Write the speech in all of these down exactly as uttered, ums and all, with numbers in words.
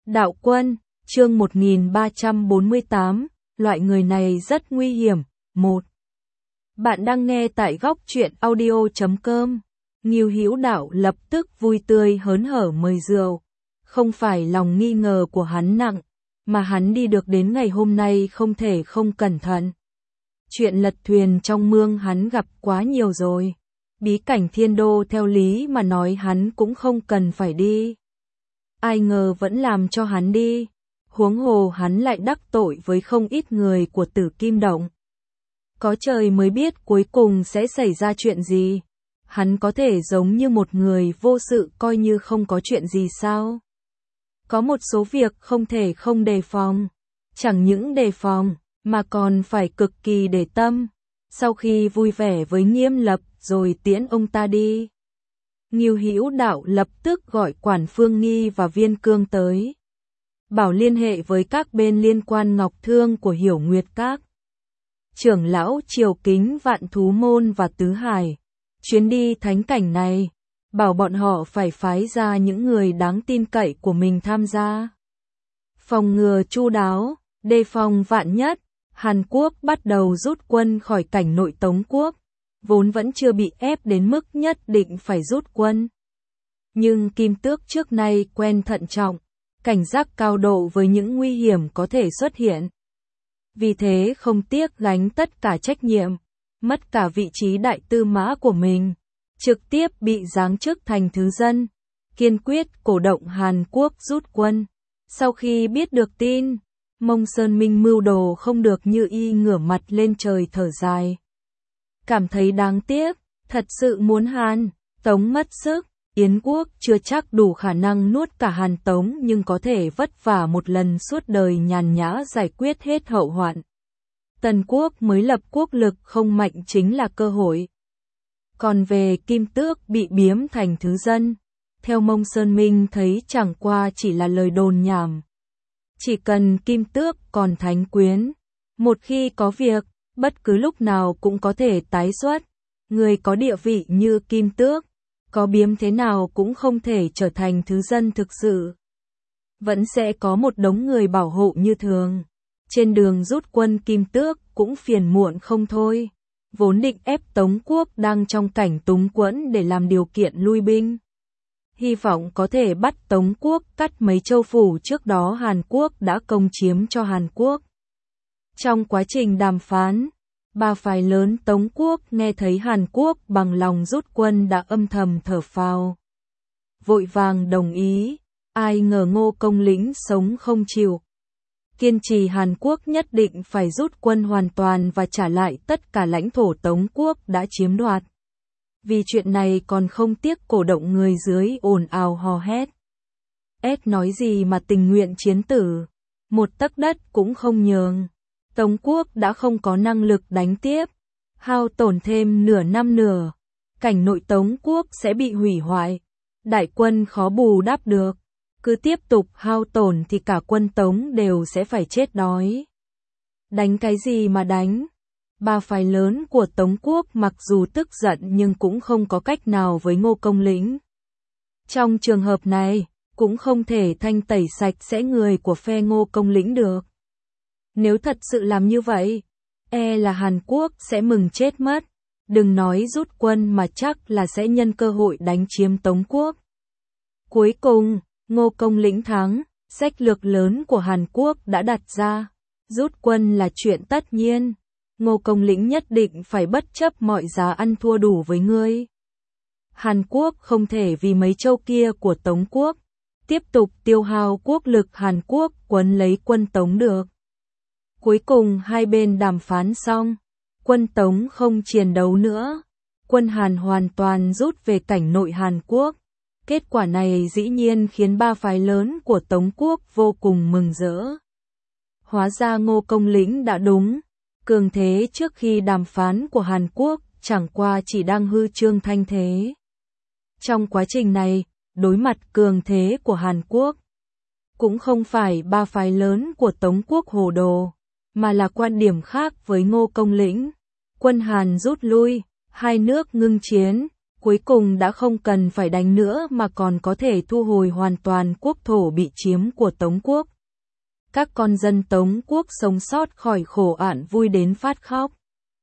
Đạo quân, chương một nghìn ba trăm bốn mươi tám, loại người này rất nguy hiểm. một. Bạn đang nghe tại góc truyện audio chấm com. Ngưu Hữu Đạo lập tức vui tươi hớn hở mời rượu. Không phải lòng nghi ngờ của hắn nặng, mà hắn đi được đến ngày hôm nay không thể không cẩn thận. Chuyện lật thuyền trong mương hắn gặp quá nhiều rồi. Bí cảnh thiên đô theo lý mà nói hắn cũng không cần phải đi. Ai ngờ vẫn làm cho hắn đi. Huống hồ hắn lại đắc tội với không ít người của Tử Kim Động. Có trời mới biết cuối cùng sẽ xảy ra chuyện gì. Hắn có thể giống như một người vô sự coi như không có chuyện gì sao? Có một số việc không thể không đề phòng. Chẳng những đề phòng, mà còn phải cực kỳ để tâm. Sau khi vui vẻ với Nghiêm Lập rồi tiễn ông ta đi. Ngưu Hữu Đạo lập tức gọi Quản Phương Nghi và Viên Cương tới. Bảo liên hệ với các bên liên quan Ngọc Thương của Hiểu Nguyệt Các. Trưởng lão Triều Kính Vạn Thú Môn và Tứ Hải. Chuyến đi thánh cảnh này, bảo bọn họ phải phái ra những người đáng tin cậy của mình tham gia. Phòng ngừa chu đáo, đề phòng vạn nhất, Hàn Quốc bắt đầu rút quân khỏi cảnh nội Tống Quốc. Vốn vẫn chưa bị ép đến mức nhất định phải rút quân. Nhưng Kim Tước trước nay quen thận trọng, cảnh giác cao độ với những nguy hiểm có thể xuất hiện. Vì thế không tiếc gánh tất cả trách nhiệm, mất cả vị trí đại tư mã của mình, trực tiếp bị giáng chức thành thứ dân, kiên quyết cổ động Hàn Quốc rút quân. Sau khi biết được tin, Mông Sơn Minh mưu đồ không được như y ngửa mặt lên trời thở dài. Cảm thấy đáng tiếc, thật sự muốn Hàn Tống mất sức, Yến quốc chưa chắc đủ khả năng nuốt cả Hàn Tống nhưng có thể vất vả một lần suốt đời nhàn nhã giải quyết hết hậu hoạn. Tần quốc mới lập quốc lực không mạnh chính là cơ hội. Còn về Kim Tước bị biếm thành thứ dân, theo Mông Sơn Minh thấy chẳng qua chỉ là lời đồn nhảm. Chỉ cần Kim Tước còn thánh quyến, một khi có việc, bất cứ lúc nào cũng có thể tái xuất. Người có địa vị như Kim Tước, có biếm thế nào cũng không thể trở thành thứ dân thực sự. Vẫn sẽ có một đống người bảo hộ như thường. Trên đường rút quân Kim Tước cũng phiền muộn không thôi. Vốn định ép Tống quốc đang trong cảnh túng quẫn để làm điều kiện lui binh. Hy vọng có thể bắt Tống quốc cắt mấy châu phủ trước đó Hàn Quốc đã công chiếm cho Hàn Quốc. Trong quá trình đàm phán, ba phái lớn Tống quốc nghe thấy Hàn Quốc bằng lòng rút quân đã âm thầm thở phào. Vội vàng đồng ý, ai ngờ Ngô Công Lĩnh sống không chịu. Kiên trì Hàn Quốc nhất định phải rút quân hoàn toàn và trả lại tất cả lãnh thổ Tống quốc đã chiếm đoạt. Vì chuyện này còn không tiếc cổ động người dưới ồn ào hò hét. Ét nói gì mà tình nguyện chiến tử, một tấc đất cũng không nhường. Tống quốc đã không có năng lực đánh tiếp, hao tổn thêm nửa năm nữa, cảnh nội Tống quốc sẽ bị hủy hoại, đại quân khó bù đắp được, cứ tiếp tục hao tổn thì cả quân Tống đều sẽ phải chết đói. Đánh cái gì mà đánh? Ba phái lớn của Tống quốc mặc dù tức giận nhưng cũng không có cách nào với Ngô Công Lĩnh. Trong trường hợp này, cũng không thể thanh tẩy sạch sẽ người của phe Ngô Công Lĩnh được. Nếu thật sự làm như vậy, e là Hàn Quốc sẽ mừng chết mất, đừng nói rút quân mà chắc là sẽ nhân cơ hội đánh chiếm Tống quốc. Cuối cùng, Ngô Công Lĩnh thắng, sách lược lớn của Hàn Quốc đã đặt ra, rút quân là chuyện tất nhiên, Ngô Công Lĩnh nhất định phải bất chấp mọi giá ăn thua đủ với ngươi. Hàn Quốc không thể vì mấy châu kia của Tống quốc, tiếp tục tiêu hao quốc lực Hàn Quốc quấn lấy quân Tống được. Cuối cùng hai bên đàm phán xong, quân Tống không chiến đấu nữa, quân Hàn hoàn toàn rút về cảnh nội Hàn Quốc. Kết quả này dĩ nhiên khiến ba phái lớn của Tống quốc vô cùng mừng rỡ. Hóa ra Ngô Công Lĩnh đã đúng, cường thế trước khi đàm phán của Hàn Quốc chẳng qua chỉ đang hư trương thanh thế. Trong quá trình này, đối mặt cường thế của Hàn Quốc, cũng không phải ba phái lớn của Tống quốc hồ đồ, mà là quan điểm khác với Ngô Công Lĩnh. Quân Hàn rút lui, hai nước ngưng chiến, cuối cùng đã không cần phải đánh nữa mà còn có thể thu hồi hoàn toàn quốc thổ bị chiếm của Tống quốc. Các con dân Tống quốc sống sót khỏi khổ ạn vui đến phát khóc.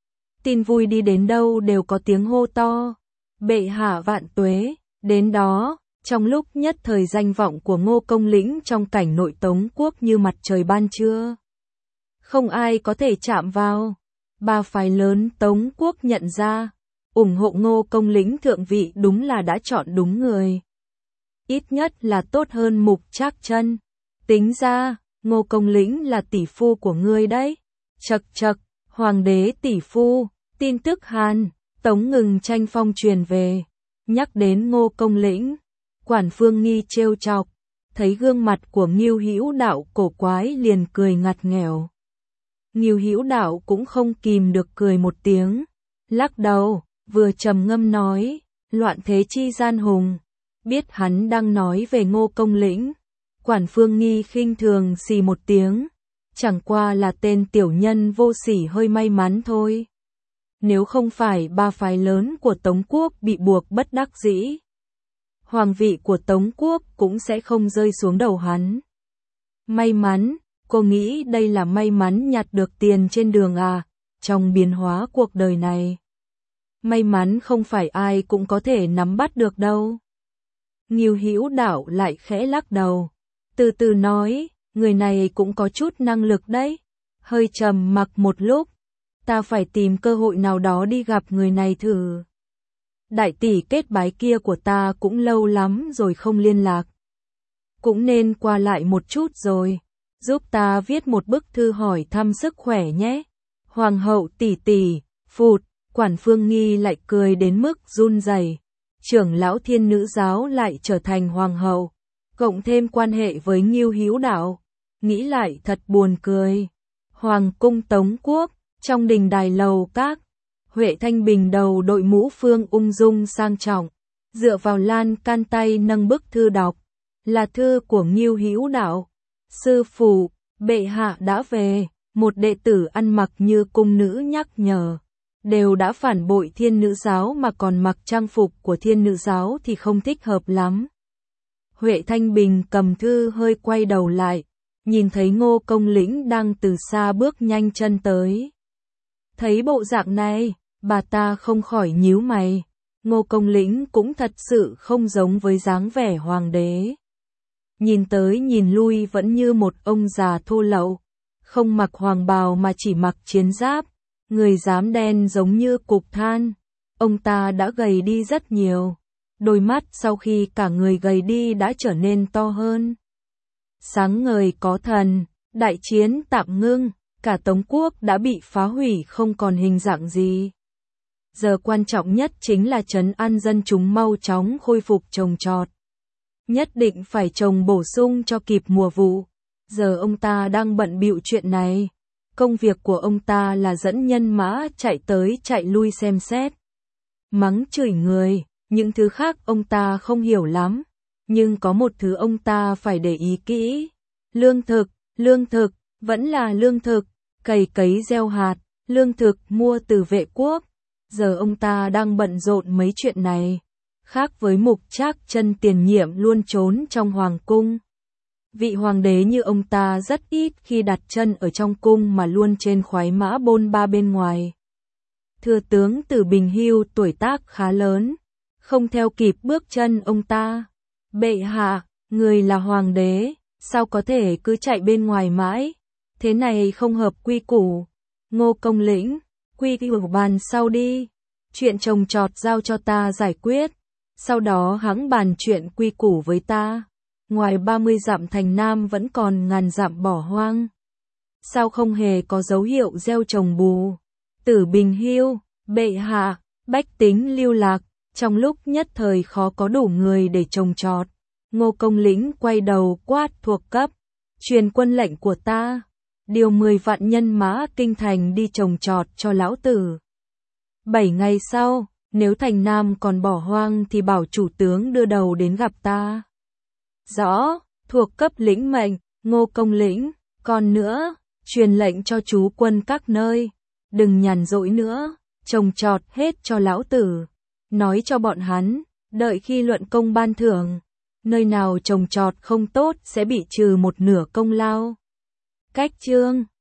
Tin vui đi đến đâu đều có tiếng hô to, bệ hạ vạn tuế, đến đó, trong lúc nhất thời danh vọng của Ngô Công Lĩnh trong cảnh nội Tống quốc như mặt trời ban trưa. Không ai có thể chạm vào. Ba phái lớn Tống quốc nhận ra, ủng hộ Ngô Công Lĩnh thượng vị đúng là đã chọn đúng người. Ít nhất là tốt hơn Mục Trác Chân. Tính ra, Ngô Công Lĩnh là tỷ phu của ngươi đấy. Chậc chậc, hoàng đế tỷ phu, tin tức Hàn, Tống ngừng tranh phong truyền về. Nhắc đến Ngô Công Lĩnh, Quản Phương Nghi trêu chọc, thấy gương mặt của Ngưu Hữu Đạo cổ quái liền cười ngặt nghèo. Ngưu Hữu Đạo cũng không kìm được cười một tiếng, lắc đầu, vừa trầm ngâm nói, loạn thế chi gian hùng. Biết hắn đang nói về Ngô Công Lĩnh, Quản Phương Nghi khinh thường xì một tiếng, chẳng qua là tên tiểu nhân vô sỉ hơi may mắn thôi. Nếu không phải ba phái lớn của Tống quốc bị buộc bất đắc dĩ, hoàng vị của Tống quốc cũng sẽ không rơi xuống đầu hắn. May mắn, cô nghĩ đây là may mắn nhặt được tiền trên đường à, trong biến hóa cuộc đời này. May mắn không phải ai cũng có thể nắm bắt được đâu. Ngưu Hữu Đạo lại khẽ lắc đầu, từ từ nói, người này cũng có chút năng lực đấy. Hơi trầm mặc một lúc, ta phải tìm cơ hội nào đó đi gặp người này thử. Đại tỷ kết bái kia của ta cũng lâu lắm rồi không liên lạc. Cũng nên qua lại một chút rồi, giúp ta viết một bức thư hỏi thăm sức khỏe nhé. Hoàng hậu tỷ tỷ, phụt, Quản Phương Nghi lại cười đến mức run rẩy. Trưởng lão Thiên Nữ giáo lại trở thành hoàng hậu, cộng thêm quan hệ với Ngưu Hữu Đạo, nghĩ lại thật buồn cười. Hoàng cung Tống quốc, trong đình đài lầu các, Huệ Thanh Bình đầu đội mũ phương ung dung sang trọng, dựa vào lan can tay nâng bức thư đọc, là thư của Ngưu Hữu Đạo. Sư phụ, bệ hạ đã về. Một đệ tử ăn mặc như cung nữ nhắc nhở, đều đã phản bội Thiên Nữ giáo mà còn mặc trang phục của Thiên Nữ giáo thì không thích hợp lắm. Huệ Thanh Bình cầm thư hơi quay đầu lại, nhìn thấy Ngô Công Lĩnh đang từ xa bước nhanh chân tới. Thấy bộ dạng này, bà ta không khỏi nhíu mày. Ngô Công Lĩnh cũng thật sự không giống với dáng vẻ hoàng đế. Nhìn tới nhìn lui vẫn như một ông già thô lậu, không mặc hoàng bào mà chỉ mặc chiến giáp, người rám đen giống như cục than. Ông ta đã gầy đi rất nhiều, đôi mắt sau khi cả người gầy đi đã trở nên to hơn. Sáng ngời có thần, đại chiến tạm ngưng, cả Tống quốc đã bị phá hủy không còn hình dạng gì. Giờ quan trọng nhất chính là trấn an dân chúng mau chóng khôi phục trồng trọt. Nhất định phải trồng bổ sung cho kịp mùa vụ. Giờ ông ta đang bận bịu chuyện này. Công việc của ông ta là dẫn nhân mã chạy tới chạy lui xem xét, mắng chửi người, những thứ khác ông ta không hiểu lắm. Nhưng có một thứ ông ta phải để ý kỹ. Lương thực, lương thực, vẫn là lương thực, cày cấy gieo hạt, lương thực mua từ Vệ quốc. Giờ ông ta đang bận rộn mấy chuyện này. Khác với Mục Trác Chân tiền nhiệm luôn trốn trong hoàng cung. Vị hoàng đế như ông ta rất ít khi đặt chân ở trong cung mà luôn trên khoái mã bôn ba bên ngoài. Thừa tướng Từ Bình Hưu tuổi tác khá lớn, không theo kịp bước chân ông ta. Bệ hạ, người là hoàng đế, sao có thể cứ chạy bên ngoài mãi, thế này không hợp quy củ. Ngô Công Lĩnh, quy củ bàn sau đi, chuyện trồng trọt giao cho ta giải quyết, sau đó hẵng bàn chuyện quy củ với ta. Ngoài ba mươi dặm thành Nam vẫn còn ngàn dặm bỏ hoang. Sao không hề có dấu hiệu gieo trồng bù? Tử Bình Hưu, bệ hạ, bách tính lưu lạc, trong lúc nhất thời khó có đủ người để trồng trọt. Ngô Công Lĩnh quay đầu quát thuộc cấp, truyền quân lệnh của ta, điều mười vạn nhân mã kinh thành đi trồng trọt cho lão tử. Bảy ngày sau, nếu thành Nam còn bỏ hoang thì bảo chủ tướng đưa đầu đến gặp ta. Rõ, thuộc cấp lĩnh mệnh. Ngô Công Lĩnh, còn nữa, truyền lệnh cho chú quân các nơi, đừng nhàn rỗi nữa, trồng trọt hết cho lão tử. nói cho bọn hắn, đợi khi luận công ban thưởng, nơi nào trồng trọt không tốt sẽ bị trừ một nửa công lao. Cách chương